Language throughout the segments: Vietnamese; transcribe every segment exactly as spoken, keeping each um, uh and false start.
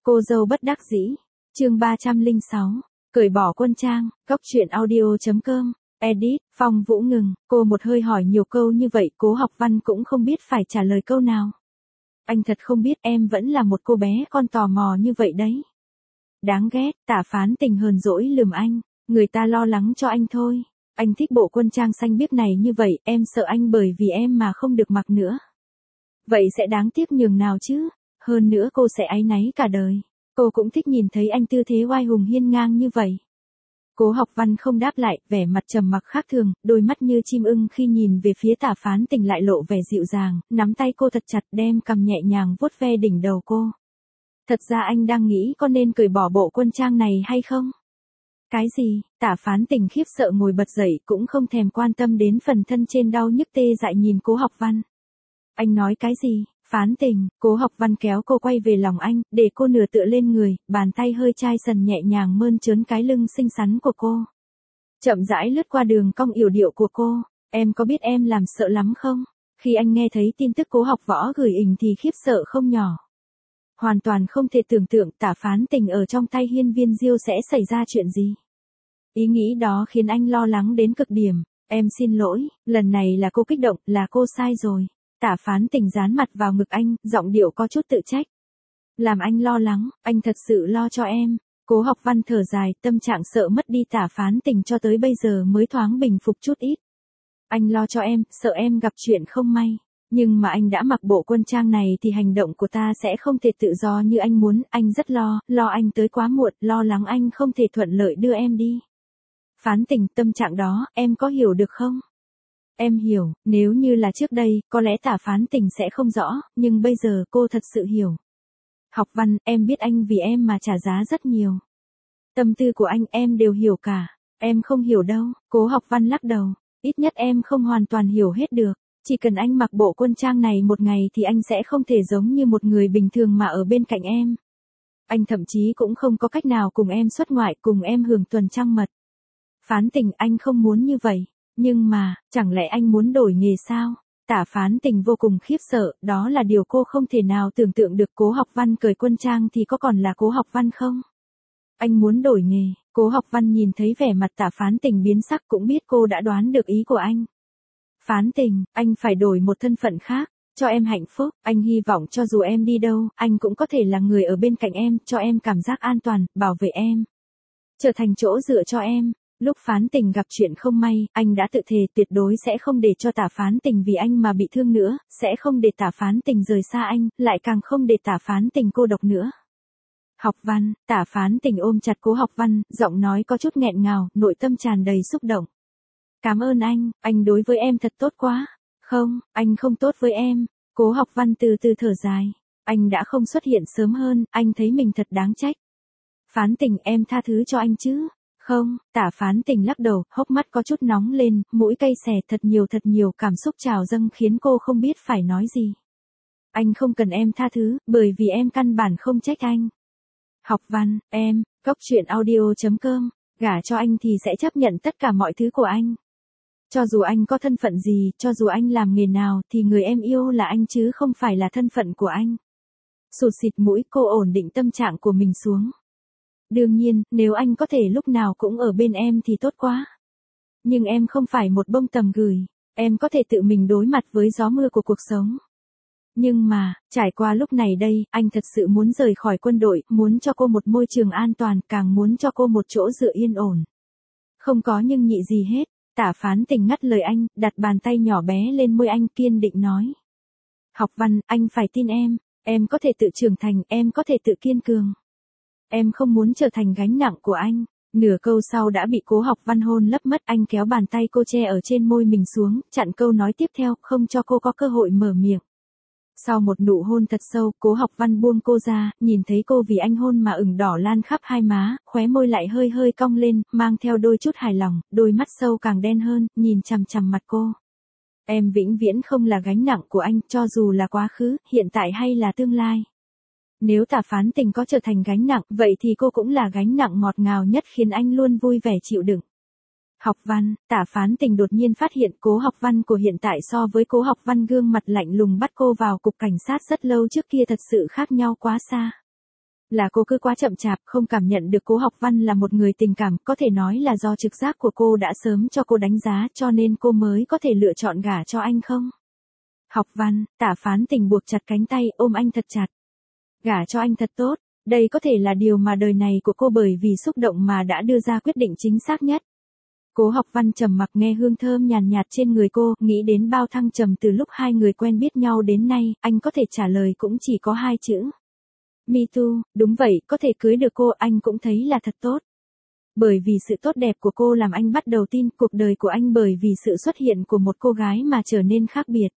Cô dâu bất đắc dĩ. Chương ba trăm lẻ sáu. Cởi bỏ quân trang. Góc truyện audio chấm com. Edit. Phong Vũ ngừng. Cô một hơi hỏi nhiều câu như vậy, Cố Học Văn cũng không biết phải trả lời câu nào. Anh thật không biết em vẫn là một cô bé con tò mò như vậy đấy. Đáng ghét. Tả Phán Tình hờn dỗi lườm anh. Người ta lo lắng cho anh thôi. Anh thích bộ quân trang xanh biếc này như vậy, em sợ anh bởi vì em mà không được mặc nữa. Vậy sẽ đáng tiếc nhường nào chứ. Hơn nữa cô sẽ áy náy cả đời. Cô cũng thích nhìn thấy anh tư thế oai hùng hiên ngang như vậy. Cố Học Văn không đáp lại, vẻ mặt trầm mặc khác thường, đôi mắt như chim ưng khi nhìn về phía Tả Phán Tình lại lộ vẻ dịu dàng, nắm tay cô thật chặt, đem cầm nhẹ nhàng vuốt ve đỉnh đầu cô. Thật ra anh đang nghĩ có nên cởi bỏ bộ quân trang này hay không? Cái gì? Tả Phán Tình khiếp sợ ngồi bật dậy, cũng không thèm quan tâm đến phần thân trên đau nhức tê dại nhìn Cố Học Văn. Anh nói cái gì? Phán Tình. Cố Học Văn kéo cô quay về lòng anh, để cô nửa tựa lên người, bàn tay hơi chai sần nhẹ nhàng mơn trớn cái lưng xinh xắn của cô. Chậm rãi lướt qua đường cong yểu điệu của cô. Em có biết em làm sợ lắm không? Khi anh nghe thấy tin tức Cố Học Võ gửi ảnh thì khiếp sợ không nhỏ. Hoàn toàn không thể tưởng tượng Tả Phán Tình ở trong tay Hiên Viên Diêu sẽ xảy ra chuyện gì. Ý nghĩ đó khiến anh lo lắng đến cực điểm. Em xin lỗi, lần này là cô kích động, là cô sai rồi. Tả Phán Tình dán mặt vào ngực anh, giọng điệu có chút tự trách. Làm anh lo lắng, anh thật sự lo cho em. Cố Học Văn thở dài, tâm trạng sợ mất đi Tả Phán Tình cho tới bây giờ mới thoáng bình phục chút ít. Anh lo cho em, sợ em gặp chuyện không may. Nhưng mà anh đã mặc bộ quân trang này thì hành động của ta sẽ không thể tự do như anh muốn. Anh rất lo, lo anh tới quá muộn, lo lắng anh không thể thuận lợi đưa em đi. Phán Tình, tâm trạng đó, em có hiểu được không? Em hiểu, nếu như là trước đây, có lẽ Tả Phán Tình sẽ không rõ, nhưng bây giờ cô thật sự hiểu. Học Văn, em biết anh vì em mà trả giá rất nhiều. Tâm tư của anh em đều hiểu cả. Em không hiểu đâu. Cố Học Văn lắc đầu. Ít nhất em không hoàn toàn hiểu hết được. Chỉ cần anh mặc bộ quân trang này một ngày thì anh sẽ không thể giống như một người bình thường mà ở bên cạnh em. Anh thậm chí cũng không có cách nào cùng em xuất ngoại, cùng em hưởng tuần trăng mật. Phán Tình, anh không muốn như vậy. Nhưng mà, chẳng lẽ anh muốn đổi nghề sao? Tả Phán Tình vô cùng khiếp sợ, đó là điều cô không thể nào tưởng tượng được. Cố Học Văn cởi quân trang thì có còn là Cố Học Văn không? Anh muốn đổi nghề. Cố Học Văn nhìn thấy vẻ mặt Tả Phán Tình biến sắc cũng biết cô đã đoán được ý của anh. Phán Tình, anh phải đổi một thân phận khác, cho em hạnh phúc. Anh hy vọng cho dù em đi đâu, anh cũng có thể là người ở bên cạnh em, cho em cảm giác an toàn, bảo vệ em. Trở thành chỗ dựa cho em. Lúc Phán Tình gặp chuyện không may, anh đã tự thề tuyệt đối sẽ không để cho Tả Phán Tình vì anh mà bị thương nữa, sẽ không để Tả Phán Tình rời xa anh, lại càng không để Tả Phán Tình cô độc nữa. Học Văn. Tả Phán Tình ôm chặt Cố Học Văn, giọng nói có chút nghẹn ngào, nội tâm tràn đầy xúc động. Cảm ơn anh, anh đối với em thật tốt quá. Không, anh không tốt với em. Cố Học Văn từ từ thở dài. Anh đã không xuất hiện sớm hơn, anh thấy mình thật đáng trách. Phán Tình, em tha thứ cho anh chứ? Không. Tả Phán Tình lắc đầu, hốc mắt có chút nóng lên, mũi cay xè, thật nhiều thật nhiều cảm xúc trào dâng khiến cô không biết phải nói gì. Anh không cần em tha thứ, bởi vì em căn bản không trách anh. Học Văn, em, góc truyện audio chấm com, gả cho anh thì sẽ chấp nhận tất cả mọi thứ của anh. Cho dù anh có thân phận gì, cho dù anh làm nghề nào, thì người em yêu là anh chứ không phải là thân phận của anh. Sụt xịt mũi, cô ổn định tâm trạng của mình xuống. Đương nhiên, nếu anh có thể lúc nào cũng ở bên em thì tốt quá. Nhưng em không phải một bông tầm gửi, em có thể tự mình đối mặt với gió mưa của cuộc sống. Nhưng mà, trải qua lúc này đây, anh thật sự muốn rời khỏi quân đội, muốn cho cô một môi trường an toàn, càng muốn cho cô một chỗ dựa yên ổn. Không có nhưng nhị gì hết. Tả Phán Tình ngắt lời anh, đặt bàn tay nhỏ bé lên môi anh, kiên định nói. Học Văn, anh phải tin em, em có thể tự trưởng thành, em có thể tự kiên cường. Em không muốn trở thành gánh nặng của anh. Nửa câu sau đã bị Cố Học Văn hôn lấp mất, anh kéo bàn tay cô che ở trên môi mình xuống, chặn câu nói tiếp theo, không cho cô có cơ hội mở miệng. Sau một nụ hôn thật sâu, Cố Học Văn buông cô ra, nhìn thấy cô vì anh hôn mà ửng đỏ lan khắp hai má, khóe môi lại hơi hơi cong lên, mang theo đôi chút hài lòng, đôi mắt sâu càng đen hơn, nhìn chằm chằm mặt cô. Em vĩnh viễn không là gánh nặng của anh, cho dù là quá khứ, hiện tại hay là tương lai. Nếu Tả Phán Tình có trở thành gánh nặng, vậy thì cô cũng là gánh nặng ngọt ngào nhất khiến anh luôn vui vẻ chịu đựng. Học Văn. Tả Phán Tình đột nhiên phát hiện Cố Học Văn của hiện tại so với Cố Học Văn gương mặt lạnh lùng bắt cô vào cục cảnh sát rất lâu trước kia thật sự khác nhau quá xa. Là cô cứ quá chậm chạp, không cảm nhận được Cố Học Văn là một người tình cảm, có thể nói là do trực giác của cô đã sớm cho cô đánh giá cho nên cô mới có thể lựa chọn gả cho anh không? Học Văn, Tả Phán Tình buộc chặt cánh tay, ôm anh thật chặt. Gả cho anh thật tốt, đây có thể là điều mà đời này của cô bởi vì xúc động mà đã đưa ra quyết định chính xác nhất. Cố Học Văn trầm mặc nghe hương thơm nhàn nhạt trên người cô, nghĩ đến bao thăng trầm từ lúc hai người quen biết nhau đến nay, anh có thể trả lời cũng chỉ có hai chữ. Me too, đúng vậy, có thể cưới được cô anh cũng thấy là thật tốt. Bởi vì sự tốt đẹp của cô làm anh bắt đầu tin cuộc đời của anh bởi vì sự xuất hiện của một cô gái mà trở nên khác biệt.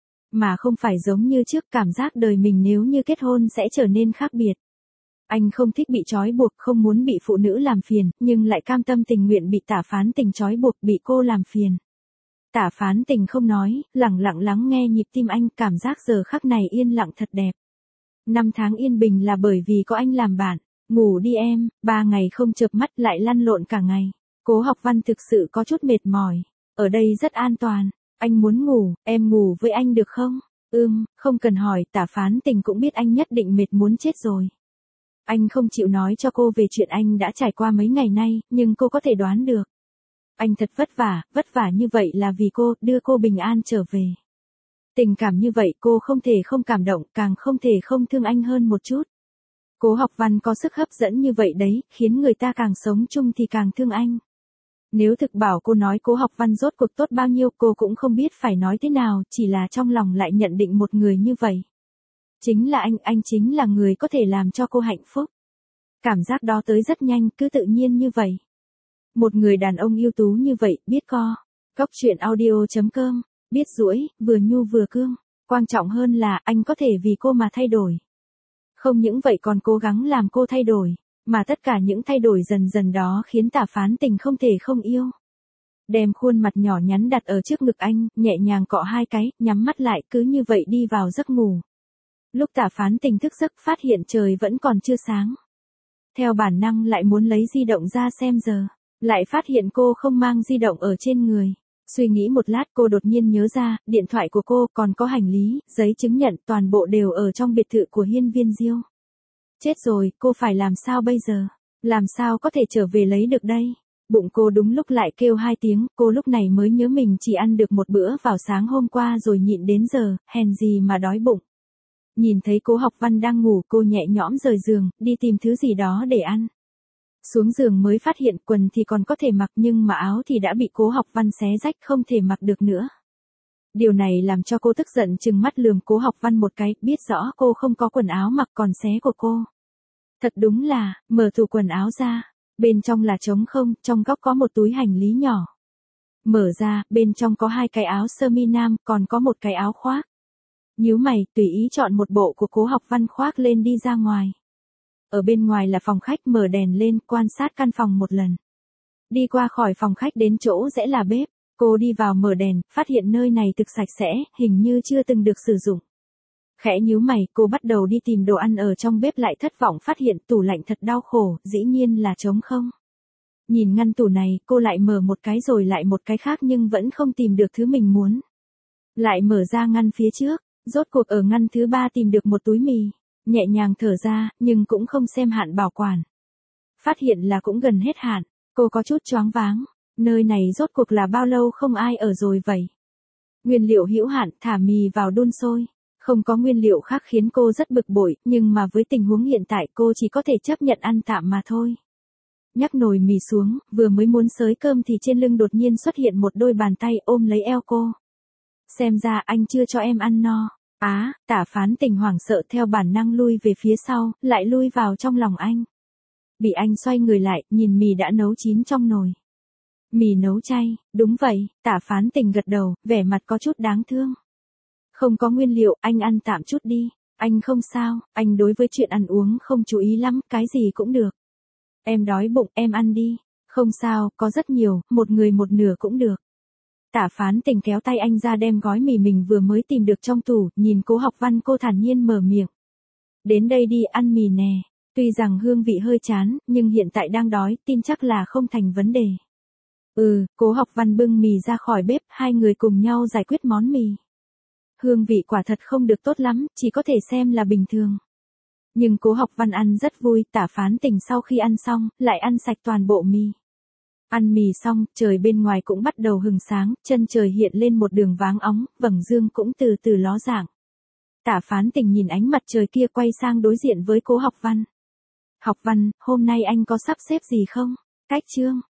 Mà không phải giống như trước cảm giác đời mình nếu như kết hôn sẽ trở nên khác biệt. Anh không thích bị trói buộc, không muốn bị phụ nữ làm phiền, nhưng lại cam tâm tình nguyện bị Tả Phán Tình trói buộc, bị cô làm phiền. Tả Phán Tình không nói, lặng lặng lắng nghe nhịp tim anh, cảm giác giờ khắc này yên lặng thật đẹp. Năm tháng yên bình là bởi vì có anh làm bạn. Ngủ đi em, ba ngày không chợp mắt lại lăn lộn cả ngày. Cố Học Văn thực sự có chút mệt mỏi. Ở đây rất an toàn. Anh muốn ngủ, em ngủ với anh được không? Ừm, không cần hỏi, Tả Phán Tình cũng biết anh nhất định mệt muốn chết rồi. Anh không chịu nói cho cô về chuyện anh đã trải qua mấy ngày nay, nhưng cô có thể đoán được. Anh thật vất vả, vất vả như vậy là vì cô, đưa cô bình an trở về. Tình cảm như vậy cô không thể không cảm động, càng không thể không thương anh hơn một chút. Cố Học Văn có sức hấp dẫn như vậy đấy, khiến người ta càng sống chung thì càng thương anh. Nếu thực bảo cô nói Cố Học Văn rốt cuộc tốt bao nhiêu cô cũng không biết phải nói thế nào, chỉ là trong lòng lại nhận định một người như vậy. Chính là anh, anh chính là người có thể làm cho cô hạnh phúc. Cảm giác đó tới rất nhanh, cứ tự nhiên như vậy. Một người đàn ông ưu tú như vậy, biết co. Cóc truyện audio chấm com, biết duỗi, vừa nhu vừa cương. Quan trọng hơn là anh có thể vì cô mà thay đổi. Không những vậy còn cố gắng làm cô thay đổi. Mà tất cả những thay đổi dần dần đó khiến Tả Phán Tình không thể không yêu. Đem khuôn mặt nhỏ nhắn đặt ở trước ngực anh, nhẹ nhàng cọ hai cái, nhắm mắt lại cứ như vậy đi vào giấc ngủ. Lúc Tả Phán Tình thức giấc phát hiện trời vẫn còn chưa sáng. Theo bản năng lại muốn lấy di động ra xem giờ. Lại phát hiện cô không mang di động ở trên người. Suy nghĩ một lát cô đột nhiên nhớ ra, điện thoại của cô còn có hành lý, giấy chứng nhận toàn bộ đều ở trong biệt thự của Hiên Viên Diêu. Chết rồi, cô phải làm sao bây giờ? Làm sao có thể trở về lấy được đây? Bụng cô đúng lúc lại kêu hai tiếng, cô lúc này mới nhớ mình chỉ ăn được một bữa vào sáng hôm qua rồi nhịn đến giờ, hèn gì mà đói bụng. Nhìn thấy Cố Học Văn đang ngủ cô nhẹ nhõm rời giường, đi tìm thứ gì đó để ăn. Xuống giường mới phát hiện quần thì còn có thể mặc nhưng mà áo thì đã bị Cố Học Văn xé rách không thể mặc được nữa. Điều này làm cho cô tức giận trừng mắt lườm Cố Học Văn một cái, biết rõ cô không có quần áo mặc còn xé của cô. Thật đúng là, mở tủ quần áo ra, bên trong là trống không, trong góc có một túi hành lý nhỏ. Mở ra, bên trong có hai cái áo sơ mi nam, còn có một cái áo khoác. Nhíu mày, tùy ý chọn một bộ của Cố Học Văn khoác lên đi ra ngoài. Ở bên ngoài là phòng khách, mở đèn lên, quan sát căn phòng một lần. Đi qua khỏi phòng khách đến chỗ sẽ là bếp, cô đi vào mở đèn, phát hiện nơi này thực sạch sẽ, hình như chưa từng được sử dụng. Khẽ nhíu mày, cô bắt đầu đi tìm đồ ăn ở trong bếp lại thất vọng phát hiện tủ lạnh thật đau khổ, dĩ nhiên là trống không. Nhìn ngăn tủ này, cô lại mở một cái rồi lại một cái khác nhưng vẫn không tìm được thứ mình muốn. Lại mở ra ngăn phía trước, rốt cuộc ở ngăn thứ ba tìm được một túi mì. Nhẹ nhàng thở ra, nhưng cũng không xem hạn bảo quản. Phát hiện là cũng gần hết hạn, cô có chút choáng váng. Nơi này rốt cuộc là bao lâu không ai ở rồi vậy? Nguyên liệu hữu hạn, thả mì vào đun sôi. Không có nguyên liệu khác khiến cô rất bực bội, nhưng mà với tình huống hiện tại cô chỉ có thể chấp nhận ăn tạm mà thôi. Nhắc nồi mì xuống, vừa mới muốn xới cơm thì trên lưng đột nhiên xuất hiện một đôi bàn tay ôm lấy eo cô. Xem ra anh chưa cho em ăn no. Á, à, Tả Phán Tình hoảng sợ theo bản năng lui về phía sau, lại lui vào trong lòng anh. Bị anh xoay người lại, nhìn mì đã nấu chín trong nồi. Mì nấu chay, đúng vậy, Tả Phán Tình gật đầu, vẻ mặt có chút đáng thương. Không có nguyên liệu, anh ăn tạm chút đi. Anh không sao, anh đối với chuyện ăn uống không chú ý lắm, cái gì cũng được. Em đói bụng, em ăn đi. Không sao, có rất nhiều, một người một nửa cũng được. Tả Phán Tình kéo tay anh ra đem gói mì mình vừa mới tìm được trong tủ, nhìn Cố Học Văn cô thản nhiên mở miệng. Đến đây đi ăn mì nè, tuy rằng hương vị hơi chán, nhưng hiện tại đang đói, tin chắc là không thành vấn đề. Ừ, Cố Học Văn bưng mì ra khỏi bếp, hai người cùng nhau giải quyết món mì. Hương vị quả thật không được tốt lắm, chỉ có thể xem là bình thường. Nhưng Cố Học Văn ăn rất vui, Tả Phán Tình sau khi ăn xong, lại ăn sạch toàn bộ mì. Ăn mì xong, trời bên ngoài cũng bắt đầu hừng sáng, chân trời hiện lên một đường váng óng, vầng dương cũng từ từ ló dạng. Tả Phán Tình nhìn ánh mặt trời kia quay sang đối diện với Cố Học Văn. Học Văn, hôm nay anh có sắp xếp gì không? Cách chương.